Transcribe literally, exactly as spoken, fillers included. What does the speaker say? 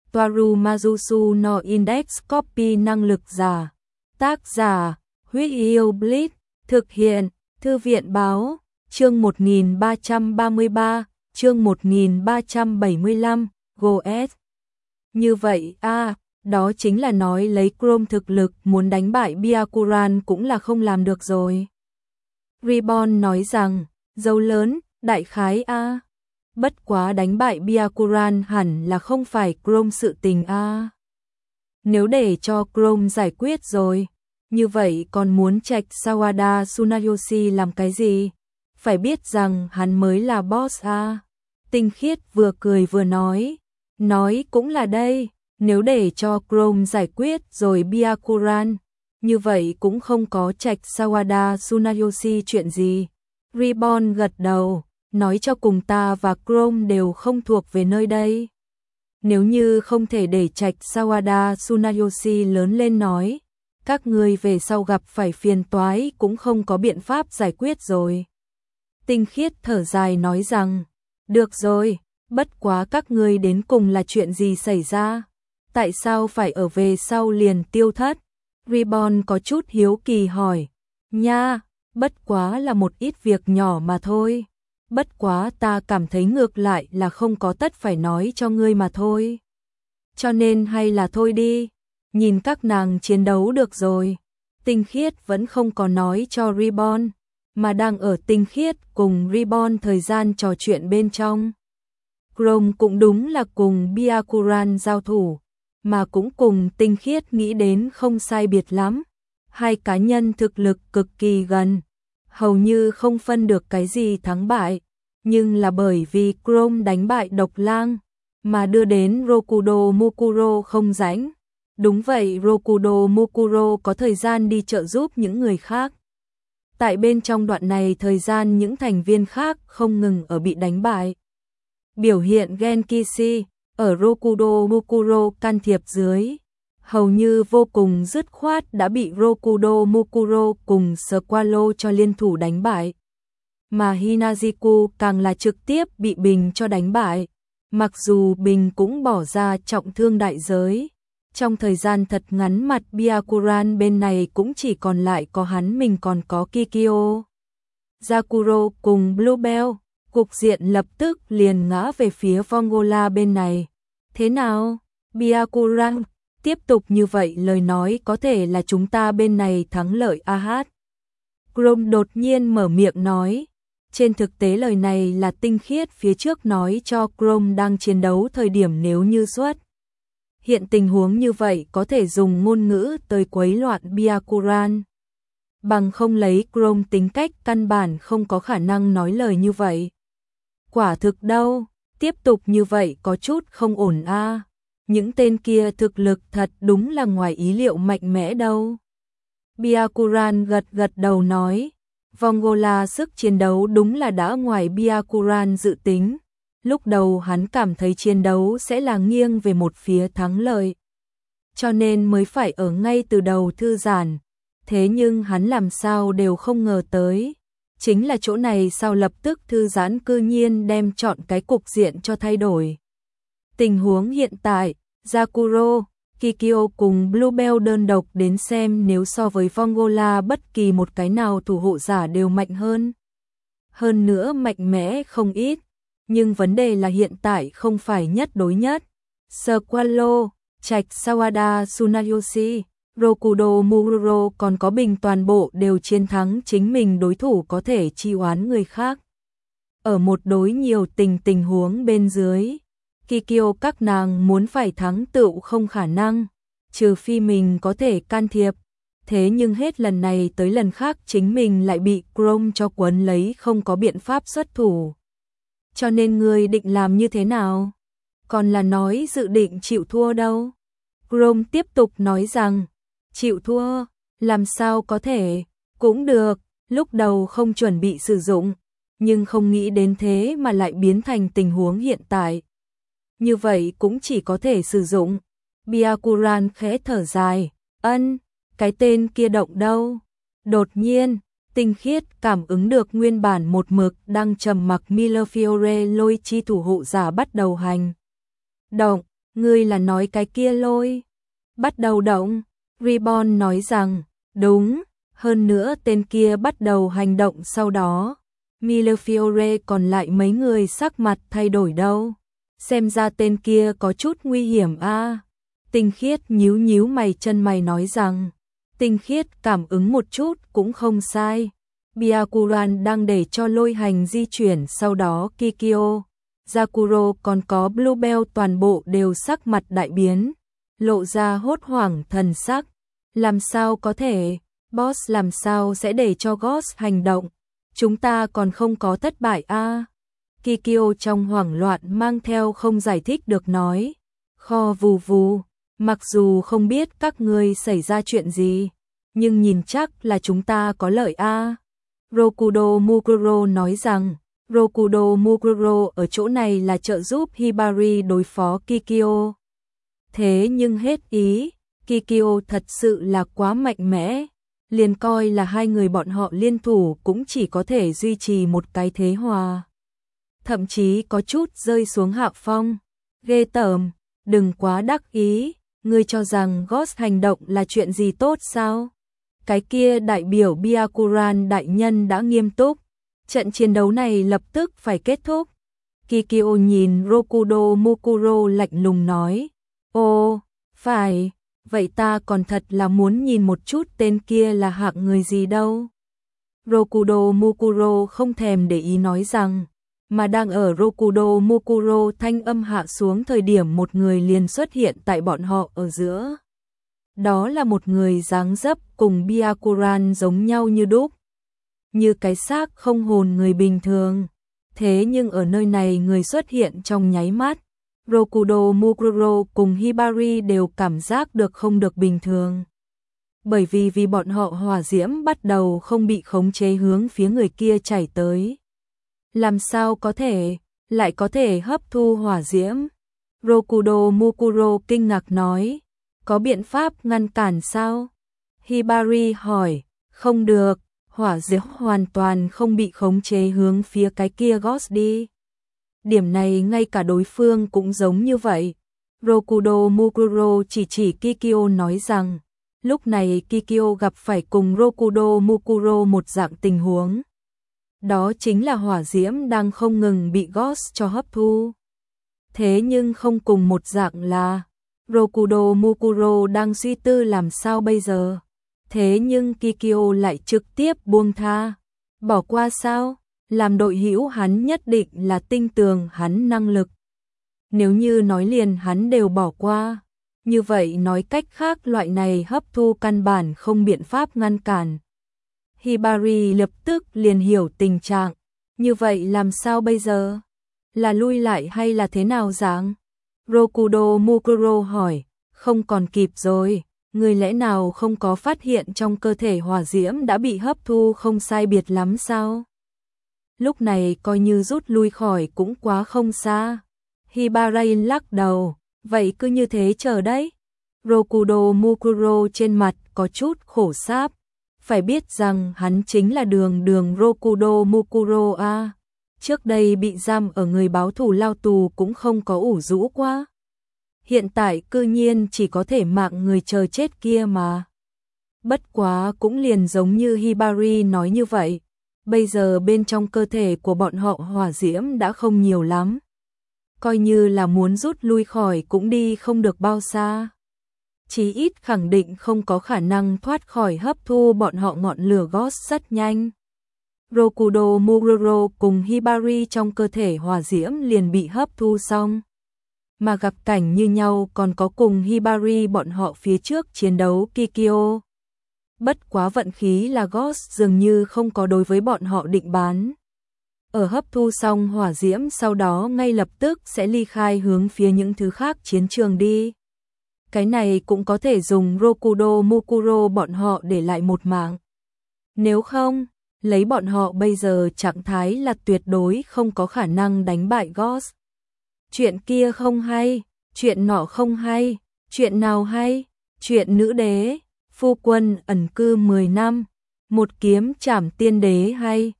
Toaru Majusu no Index Copy năng lực giả. Tác giả, Huyết Yêu Blitz, thực hiện, Thư viện báo, chương một nghìn ba trăm ba mươi ba, chương một nghìn ba trăm bảy mươi lăm, Goethe. Như vậy a à, đó chính là nói lấy Chrome thực lực muốn đánh bại Byakuran cũng là không làm được rồi. Ribbon nói rằng, dấu lớn, đại khái a à. Bất quá đánh bại Byakuran hẳn là không phải Chrome sự tình a à. Nếu để cho Chrome giải quyết rồi, như vậy còn muốn trạch Sawada Tsunayoshi làm cái gì? Phải biết rằng hắn mới là boss a à. Tinh Khiết vừa cười vừa nói, nói cũng là đây, nếu để cho Chrome giải quyết rồi Byakuran, như vậy cũng không có trạch Sawada Tsunayoshi chuyện gì. Ribbon gật đầu, nói cho cùng ta và Chrome đều không thuộc về nơi đây. Nếu như không thể để trạch Sawada Tsunayoshi lớn lên nói, các ngươi về sau gặp phải phiền toái cũng không có biện pháp giải quyết rồi. Tinh Khiết thở dài nói rằng, được rồi, bất quá các ngươi đến cùng là chuyện gì xảy ra? Tại sao phải ở về sau liền tiêu thất? Ribbon có chút hiếu kỳ hỏi, nha, bất quá là một ít việc nhỏ mà thôi. Bất quá ta cảm thấy ngược lại là không có tất phải nói cho ngươi mà thôi. Cho nên hay là thôi đi, nhìn các nàng chiến đấu được rồi. Tinh Khiết vẫn không có nói cho Ribbon, mà đang ở Tinh Khiết cùng Ribbon thời gian trò chuyện bên trong. Chrome cũng đúng là cùng Byakuran giao thủ, mà cũng cùng Tinh Khiết nghĩ đến không sai biệt lắm. Hai cá nhân thực lực cực kỳ gần, hầu như không phân được cái gì thắng bại, nhưng là bởi vì Chrome đánh bại Độc Lang, mà đưa đến Rokudo Mukuro không rảnh. Đúng vậy, Rokudo Mukuro có thời gian đi trợ giúp những người khác. Tại bên trong đoạn này thời gian những thành viên khác không ngừng ở bị đánh bại. Biểu hiện Genkishi ở Rokudo Mukuro can thiệp dưới, hầu như vô cùng dứt khoát đã bị Rokudo Mukuro cùng Squalo cho liên thủ đánh bại. Mà Hinajiku càng là trực tiếp bị Bình cho đánh bại, mặc dù Bình cũng bỏ ra trọng thương đại giới. Trong thời gian thật ngắn mặt Byakuran bên này cũng chỉ còn lại có hắn mình còn có Kikyo. Zakuro cùng Bluebell, cục diện lập tức liền ngã về phía Vongola bên này. Thế nào, Byakuran? Tiếp tục như vậy lời nói có thể là chúng ta bên này thắng lợi a hát. Chrome đột nhiên mở miệng nói. Trên thực tế lời này là Tinh Khiết phía trước nói cho Chrome đang chiến đấu thời điểm nếu như xuất hiện tình huống như vậy có thể dùng ngôn ngữ tới quấy loạn Byakuran. Bằng không lấy Chrome tính cách căn bản không có khả năng nói lời như vậy. Quả thực đâu, tiếp tục như vậy có chút không ổn a. À. Những tên kia thực lực thật đúng là ngoài ý liệu mạnh mẽ đâu. Byakuran gật gật đầu nói, Vongola sức chiến đấu đúng là đã ngoài Byakuran dự tính. Lúc đầu hắn cảm thấy chiến đấu sẽ là nghiêng về một phía thắng lợi, cho nên mới phải ở ngay từ đầu thư giãn. Thế nhưng hắn làm sao đều không ngờ tới, chính là chỗ này sao lập tức thư giãn cư nhiên đem chọn cái cục diện cho thay đổi. Tình huống hiện tại, Zakuro, Kikyo cùng Bluebell đơn độc đến xem nếu so với Vongola bất kỳ một cái nào thủ hộ giả đều mạnh hơn. Hơn nữa mạnh mẽ không ít, nhưng vấn đề là hiện tại không phải nhất đối nhất. Squalo, trạch Sawada Tsunayoshi, Rokudo Mukuro còn có Bình toàn bộ đều chiến thắng chính mình đối thủ có thể chi oán người khác. Ở một đối nhiều tình tình huống bên dưới, Kikyo các nàng muốn phải thắng tựu không khả năng, trừ phi mình có thể can thiệp. Thế nhưng hết lần này tới lần khác chính mình lại bị Chrome cho quấn lấy không có biện pháp xuất thủ. Cho nên ngươi định làm như thế nào? Còn là nói dự định chịu thua đâu? Chrome tiếp tục nói rằng, chịu thua, làm sao có thể, cũng được, lúc đầu không chuẩn bị sử dụng, nhưng không nghĩ đến thế mà lại biến thành tình huống hiện tại. Như vậy cũng chỉ có thể sử dụng. Byakuran khẽ thở dài, ân, cái tên kia động đâu? Đột nhiên, Tinh Khiết cảm ứng được nguyên bản một mực đang trầm mặc Millefiore lôi chi thủ hộ giả bắt đầu hành động, Ngươi là nói cái kia lôi bắt đầu động? Reborn nói rằng, đúng, hơn nữa tên kia bắt đầu hành động sau đó. Millefiore còn lại mấy người sắc mặt thay đổi đâu. Xem ra tên kia có chút nguy hiểm a. À. Tinh Khiết nhíu nhíu mày chân mày nói rằng, Tinh Khiết cảm ứng một chút cũng không sai. Byakuran đang để cho lôi hành di chuyển, sau đó Kikyo, Zakuro còn có Bluebell toàn bộ đều sắc mặt đại biến, lộ ra hốt hoảng thần sắc. Làm sao có thể, boss làm sao sẽ để cho Ghost hành động? Chúng ta còn không có thất bại a. À. Kikyo trong hoảng loạn mang theo không giải thích được nói, kho vù vù, mặc dù không biết các ngươi xảy ra chuyện gì, nhưng nhìn chắc là chúng ta có lợi a. À. Rokudo Mukuro nói rằng, Rokudo Mukuro ở chỗ này là trợ giúp Hibari đối phó Kikyo. Thế nhưng hết ý, Kikyo thật sự là quá mạnh mẽ, liền coi là hai người bọn họ liên thủ cũng chỉ có thể duy trì một cái thế hòa. Thậm chí có chút rơi xuống hạ phong. Ghê tởm, đừng quá đắc ý, ngươi cho rằng Ghost hành động là chuyện gì tốt sao? Cái kia đại biểu Byakuran đại nhân đã nghiêm túc, trận chiến đấu này lập tức phải kết thúc. Kikyo nhìn Rokudo Mukuro lạnh lùng nói, ô, phải, vậy ta còn thật là muốn nhìn một chút tên kia là hạng người gì đâu. Rokudo Mukuro không thèm để ý nói rằng, mà đang ở Rokudo Mukuro thanh âm hạ xuống thời điểm một người liền xuất hiện tại bọn họ ở giữa. Đó là một người dáng dấp cùng Byakuran giống nhau như đúc, như cái xác không hồn người bình thường. Thế nhưng ở nơi này người xuất hiện trong nháy mắt, Rokudo Mukuro cùng Hibari đều cảm giác được không được bình thường. Bởi vì vì bọn họ hỏa diễm bắt đầu không bị khống chế hướng phía người kia chảy tới. Làm sao có thể, lại có thể hấp thu hỏa diễm? Rokudo Mukuro kinh ngạc nói, có biện pháp ngăn cản sao? Hibari hỏi, không được, hỏa diễm hoàn toàn không bị khống chế hướng phía cái kia Ghost đi. Điểm này ngay cả đối phương cũng giống như vậy. Rokudo Mukuro chỉ chỉ Kikyo nói rằng, lúc này Kikyo gặp phải cùng Rokudo Mukuro một dạng tình huống. Đó chính là hỏa diễm đang không ngừng bị Ghost cho hấp thu. Thế nhưng không cùng một dạng là, Rokudo Mukuro đang suy tư làm sao bây giờ. Thế nhưng Kikyo lại trực tiếp buông tha. Bỏ qua sao? Làm đội hữu hắn nhất định là tin tưởng hắn năng lực. Nếu như nói liền hắn đều bỏ qua, như vậy nói cách khác loại này hấp thu căn bản không biện pháp ngăn cản. Hibari lập tức liền hiểu tình trạng, như vậy làm sao bây giờ? Là lui lại hay là thế nào dạng? Rokudo Mukuro hỏi, không còn kịp rồi, người lẽ nào không có phát hiện trong cơ thể hỏa diễm đã bị hấp thu không sai biệt lắm sao? Lúc này coi như rút lui khỏi cũng quá không xa. Hibari lắc đầu, vậy cứ như thế chờ đấy. Rokudo Mukuro trên mặt có chút khổ sáp, phải biết rằng hắn chính là đường đường Rokudo Mukuro a. Trước đây bị giam ở người báo thù lao tù cũng không có ủ rũ quá. Hiện tại cư nhiên chỉ có thể mạng người chờ chết kia mà. Bất quá cũng liền giống như Hibari nói như vậy. Bây giờ bên trong cơ thể của bọn họ hỏa diễm đã không nhiều lắm. Coi như là muốn rút lui khỏi cũng đi không được bao xa. Chí ít khẳng định không có khả năng thoát khỏi hấp thu bọn họ ngọn lửa Ghost rất nhanh. Rokudo Mukuro cùng Hibari trong cơ thể hỏa diễm liền bị hấp thu xong. Mà gặp cảnh như nhau còn có cùng Hibari bọn họ phía trước chiến đấu Kikyo. Bất quá vận khí là Ghost dường như không có đối với bọn họ định bán. Ở hấp thu xong hỏa diễm sau đó ngay lập tức sẽ ly khai hướng phía những thứ khác chiến trường đi. Cái này cũng có thể dùng Rokudo Mukuro bọn họ để lại một mạng. Nếu không, lấy bọn họ bây giờ trạng thái là tuyệt đối không có khả năng đánh bại Ghost. Chuyện kia không hay, chuyện nọ không hay, chuyện nào hay, chuyện nữ đế, phu quân ẩn cư mười năm, một kiếm trảm tiên đế hay.